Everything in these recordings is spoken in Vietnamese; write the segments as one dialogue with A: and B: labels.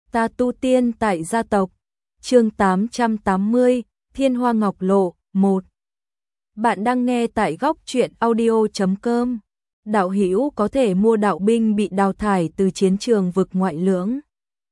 A: Ta tu tiên tại gia tộc. Chương 880, Thiên Hoa Ngọc Lộ 1. Bạn đang nghe tại góc truyện audio.com. Đạo hữu có thể mua đạo binh bị đào thải từ chiến trường vực ngoại lưỡng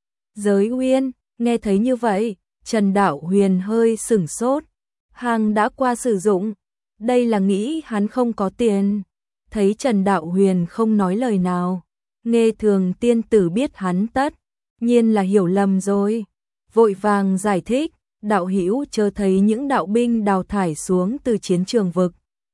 A: giới Uyên. Nghe thấy như vậy, Trần Đạo Huyền hơi sửng sốt. Hàng đã qua sử dụng, đây là nghĩ hắn không có tiền. Thấy Trần Đạo Huyền không nói lời nào, Nghê Thường tiên tử biết hắn tất nhiên là hiểu lầm rồi, vội vàng giải thích, đạo hữu chớ thấy những đạo binh đào thải xuống từ chiến trường vực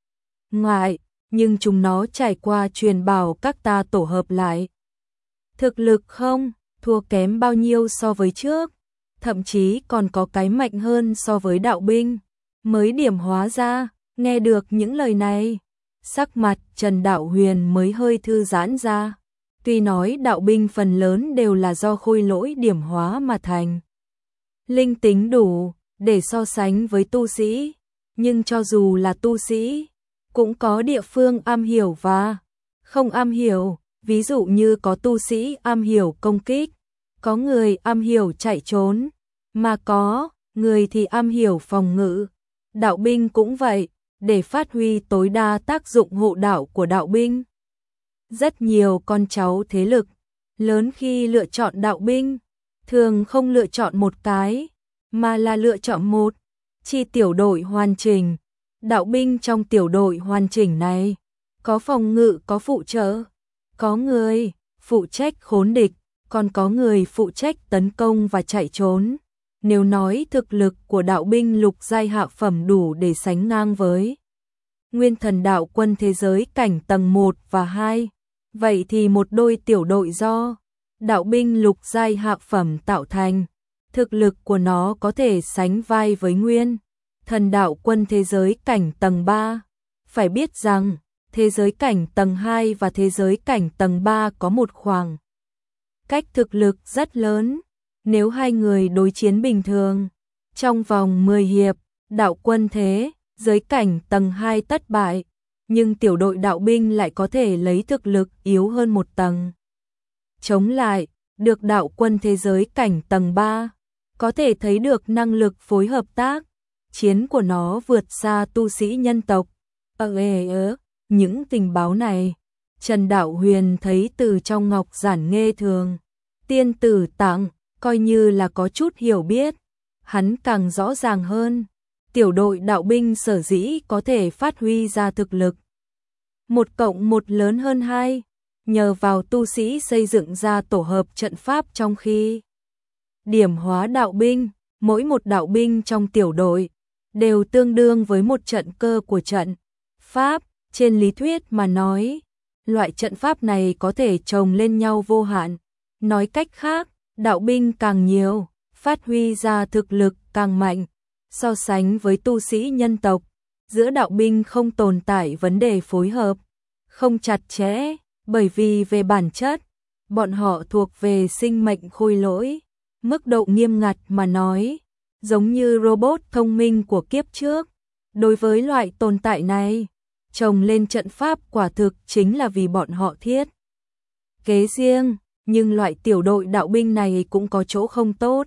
A: ngoại, nhưng chúng nó trải qua truyền bảo các ta tổ hợp lại. Thực lực không thua kém bao nhiêu so với trước, thậm chí còn có cái mạnh hơn so với đạo binh mới điểm hóa ra. Nghe được những lời này, sắc mặt Trần Đạo Huyền mới hơi thư giãn ra. Tuy nói đạo binh phần lớn đều là do khôi lỗi điểm hóa mà thành, linh tính đủ để so sánh với tu sĩ, nhưng cho dù là tu sĩ, cũng có địa phương am hiểu và không am hiểu. Ví dụ như có tu sĩ am hiểu công kích, có người am hiểu chạy trốn, mà có người thì am hiểu phòng ngự. Đạo binh cũng vậy, để phát huy tối đa tác dụng hộ đạo của đạo binh. Rất nhiều con cháu thế lực lớn khi lựa chọn đạo binh, thường không lựa chọn một cái, mà là lựa chọn một chi tiểu đội hoàn chỉnh. Đạo binh trong tiểu đội hoàn chỉnh này, có phòng ngự, có phụ trợ, có người phụ trách khốn địch, còn có người phụ trách tấn công và chạy trốn. Nếu nói thực lực của đạo binh lục giai hạ phẩm đủ để sánh ngang với Nguyên Thần đạo quân thế giới cảnh tầng 1 và 2, vậy thì một đôi tiểu đội do đạo binh lục giai hạ phẩm tạo thành, thực lực của nó có thể sánh vai với Nguyên Thần đạo quân thế giới cảnh tầng 3. Phải biết rằng, thế giới cảnh tầng 2 và thế giới cảnh tầng 3 có một khoảng cách thực lực rất lớn. Nếu hai người đối chiến bình thường, trong vòng 10 hiệp, đạo quân thế giới cảnh tầng 2 thất bại, nhưng tiểu đội đạo binh lại có thể lấy thực lực yếu hơn một tầng chống lại được đạo quân thế giới cảnh tầng 3, có thể thấy được năng lực phối hợp tác chiến của nó vượt xa tu sĩ nhân tộc. Những tình báo này, Trần Đạo Huyền thấy từ trong ngọc giản Nghê Thường tiên tử tặng, coi như là có chút hiểu biết. Hắn càng rõ ràng hơn, tiểu đội đạo binh sở dĩ có thể phát huy ra thực lực 1+1 lớn hơn 2, nhờ vào tu sĩ xây dựng ra tổ hợp trận pháp. Trong khi điểm hóa đạo binh, mỗi một đạo binh trong tiểu đội đều tương đương với một trận cơ của trận pháp. Trên lý thuyết mà nói, loại trận pháp này có thể chồng lên nhau vô hạn. Nói cách khác, đạo binh càng nhiều, phát huy ra thực lực càng mạnh. So sánh với tu sĩ nhân tộc, giữa đạo binh không tồn tại vấn đề phối hợp không chặt chẽ, bởi vì về bản chất, bọn họ thuộc về sinh mệnh khôi lỗi. Mức độ nghiêm ngặt mà nói, giống như robot thông minh của kiếp trước. Đối với loại tồn tại này, chồng lên trận pháp quả thực chính là vì bọn họ thiết kế riêng. Nhưng loại tiểu đội đạo binh này cũng có chỗ không tốt.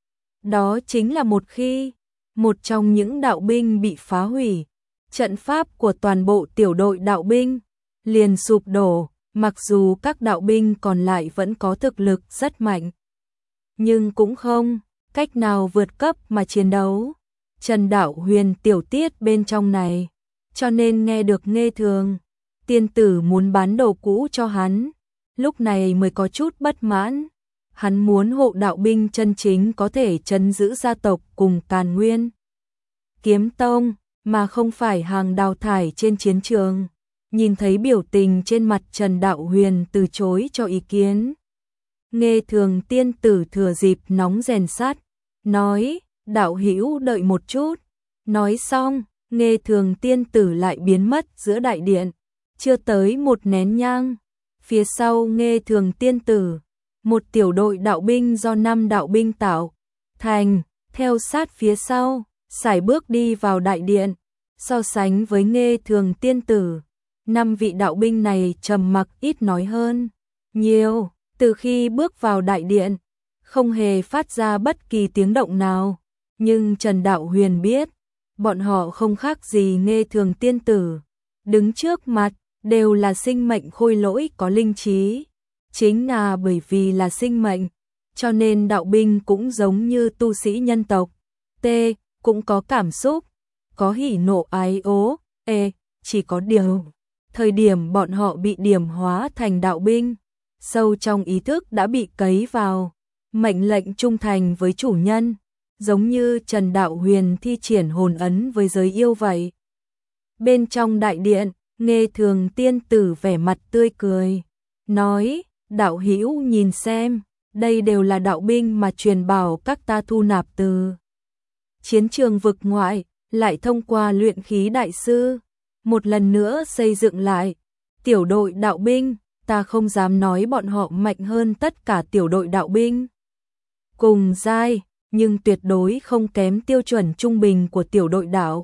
A: Đó chính là một khi một trong những đạo binh bị phá hủy, trận pháp của toàn bộ tiểu đội đạo binh liền sụp đổ. Mặc dù các đạo binh còn lại vẫn có thực lực rất mạnh, nhưng cũng không cách nào vượt cấp mà chiến đấu. Trần Đạo Huyền tiểu tiết bên trong này, cho nên nghe được Nghê Thường tiên tử muốn bán đồ cũ cho hắn, lúc này mới có chút bất mãn. Hắn muốn hộ đạo binh chân chính có thể trấn giữ gia tộc cùng Càn Nguyên Kiếm Tông, mà không phải hàng đào thải trên chiến trường. Nhìn thấy biểu tình trên mặt Trần Đạo Huyền từ chối cho ý kiến, Nghê Thường tiên tử thừa dịp nóng rèn sắt, nói, đạo hữu đợi một chút. Nói xong, Nghê Thường tiên tử lại biến mất giữa đại điện. Chưa tới một nén nhang, phía sau Nghê Thường tiên tử, một tiểu đội đạo binh do 5 đạo binh tạo thành, theo sát phía sau, sải bước đi vào đại điện. So sánh với Nghê Thường tiên tử, 5 vị đạo binh này trầm mặc ít nói hơn nhiều. Từ khi bước vào đại điện, không hề phát ra bất kỳ tiếng động nào. Nhưng Trần Đạo Huyền biết, bọn họ không khác gì Nghê Thường tiên tử. Đứng trước mặt, đều là sinh mệnh khôi lỗi có linh trí. Chính là bởi vì là sinh mệnh, cho nên đạo binh cũng giống như tu sĩ nhân tộc. T. Cũng có cảm xúc, có hỉ nộ ái ố. Chỉ có điều, thời điểm bọn họ bị điểm hóa thành đạo binh, sâu trong ý thức đã bị cấy vào mệnh lệnh trung thành với chủ nhân, giống như Trần Đạo Huyền thi triển hồn ấn với giới yêu vậy. Bên trong đại điện, Nghê Thường tiên tử vẻ mặt tươi cười, nói: đạo hữu nhìn xem, đây đều là đạo binh mà truyền bảo các ta thu nạp từ chiến trường vực ngoại, lại thông qua luyện khí đại sư, một lần nữa xây dựng lại. Tiểu đội đạo binh, ta không dám nói bọn họ mạnh hơn tất cả tiểu đội đạo binh cùng giai, nhưng tuyệt đối không kém tiêu chuẩn trung bình của tiểu đội đạo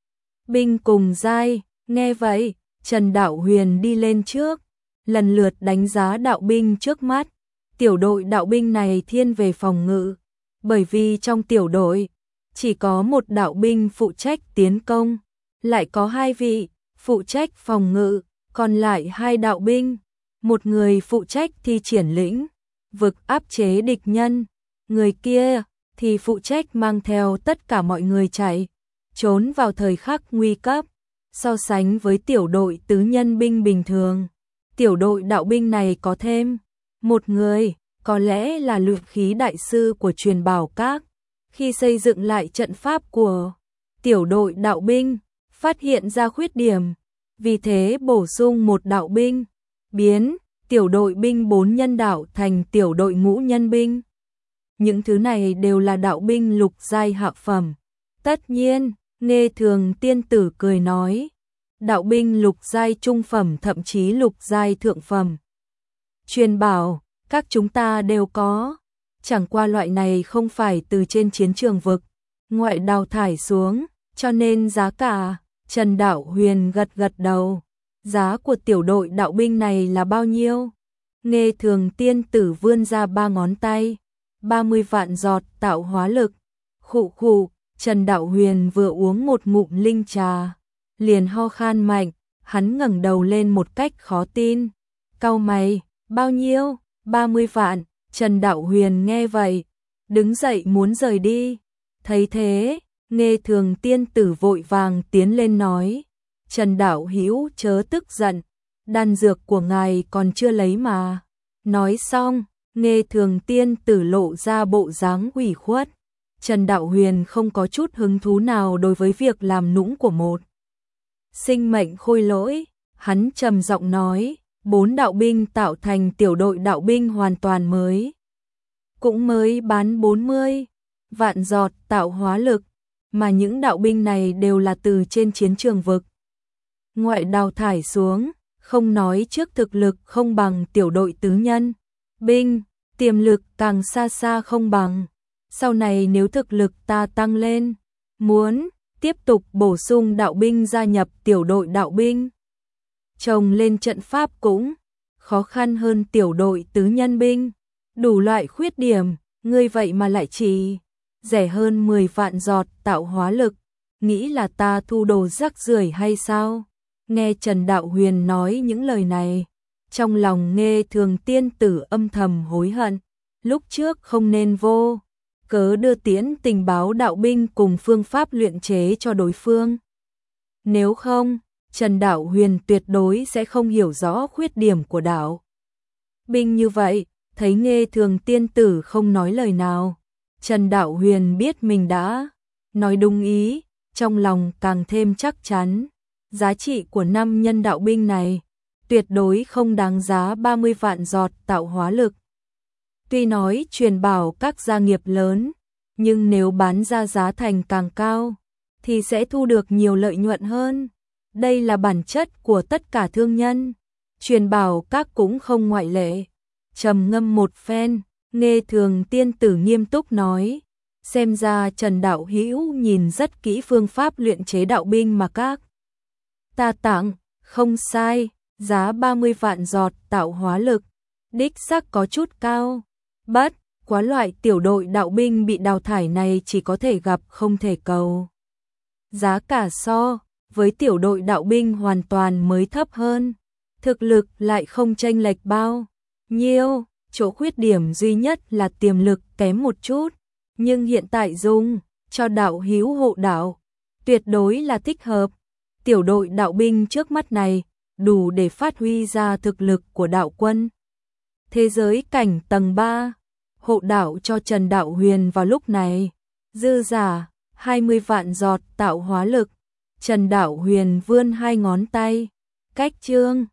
A: binh cùng giai. Nghe vậy, Trần Đạo Huyền đi lên trước, lần lượt đánh giá đạo binh trước mắt. Tiểu đội đạo binh này thiên về phòng ngự, bởi vì trong tiểu đội chỉ có một đạo binh phụ trách tiến công, lại có 2 vị phụ trách phòng ngự, còn lại 2 đạo binh, một người phụ trách thi triển lĩnh vực áp chế địch nhân, người kia thì phụ trách mang theo tất cả mọi người chạy trốn vào thời khắc nguy cấp. So sánh với tiểu đội tứ nhân binh bình thường, tiểu đội đạo binh này có thêm một người, có lẽ là luyện khí đại sư của truyền bảo các. Khi xây dựng lại trận pháp của tiểu đội đạo binh, phát hiện ra khuyết điểm, vì thế bổ sung một đạo binh, biến tiểu đội binh 4 nhân đạo thành tiểu đội ngũ nhân binh. Những thứ này đều là đạo binh lục giai hạ phẩm. Tất nhiên, Nghê Thường tiên tử cười nói, đạo binh lục giai trung phẩm thậm chí lục giai thượng phẩm. Truyền bảo, các chúng ta đều có, chẳng qua loại này không phải từ trên chiến trường vực ngoại đào thải xuống, cho nên giá cả. Trần Đạo Huyền gật gật đầu. Giá của tiểu đội đạo binh này là bao nhiêu? Nghê Thường tiên tử vươn ra 3 ngón tay. 30 vạn giọt tạo hóa lực. Khụ khụ, Trần Đạo Huyền vừa uống một ngụm linh trà, liền ho khan mạnh, hắn ngẩng đầu lên một cách khó tin. Cau mày, bao nhiêu? 30 vạn. Trần Đạo Huyền nghe vậy, đứng dậy muốn rời đi. Thấy thế, Nghê Thường tiên tử vội vàng tiến lên nói, Trần đạo hữu chớ tức giận, đan dược của ngài còn chưa lấy mà. Nói xong, Nghê Thường tiên tử lộ ra bộ dáng ủy khuất. Trần Đạo Huyền không có chút hứng thú nào đối với việc làm nũng của một sinh mệnh khôi lỗi. Hắn trầm giọng nói, 4 đạo binh tạo thành tiểu đội đạo binh hoàn toàn mới, cũng mới bán 40 vạn giọt tạo hóa lực, mà những đạo binh này đều là từ trên chiến trường vực ngoại đào thải xuống, không nói trước thực lực không bằng tiểu đội tứ nhân binh, tiềm lực càng xa xa không bằng. Sau này nếu thực lực ta tăng lên, muốn tiếp tục bổ sung đạo binh gia nhập tiểu đội đạo binh, trồng lên trận pháp cũng khó khăn hơn tiểu đội tứ nhân binh. Đủ loại khuyết điểm, ngươi vậy mà lại chỉ rẻ hơn 10 vạn giọt tạo hóa lực, nghĩ là ta thu đồ rác rưởi hay sao? Nghe Trần Đạo Huyền nói những lời này, trong lòng Nghê Thường tiên tử âm thầm hối hận, lúc trước không nên vô cớ đưa tiễn tình báo đạo binh cùng phương pháp luyện chế cho đối phương. Nếu không, Trần Đạo Huyền tuyệt đối sẽ không hiểu rõ khuyết điểm của đạo binh như vậy. Thấy Nghê Thường tiên tử không nói lời nào, Trần Đạo Huyền biết mình đã nói đúng ý, trong lòng càng thêm chắc chắn. Giá trị của 5 nhân đạo binh này tuyệt đối không đáng giá 30 vạn giọt tạo hóa lực. Tuy nói truyền bảo các gia nghiệp lớn, nhưng nếu bán ra giá thành càng cao, thì sẽ thu được nhiều lợi nhuận hơn. Đây là bản chất của tất cả thương nhân, truyền bảo các cũng không ngoại lệ. Trầm ngâm một phen, Nghê Thường tiên tử nghiêm túc nói, xem ra Trần đạo hữu nhìn rất kỹ phương pháp luyện chế đạo binh mà các ta tặng, không sai, giá 30 vạn giọt tạo hóa lực, đích xác có chút cao. Bất quá loại tiểu đội đạo binh bị đào thải này chỉ có thể gặp không thể cầu. Giá cả so với tiểu đội đạo binh hoàn toàn mới thấp hơn, thực lực lại không chênh lệch bao nhiêu, chỗ khuyết điểm duy nhất là tiềm lực kém một chút, nhưng hiện tại dùng cho đạo hữu hộ đạo tuyệt đối là thích hợp. Tiểu đội đạo binh trước mắt này đủ để phát huy ra thực lực của đạo quân thế giới cảnh tầng 3, hộ đạo cho Trần Đạo Huyền vào lúc này. Dư giả 20 vạn giọt tạo hóa lực. Trần Đạo Huyền vươn hai ngón tay, cách trương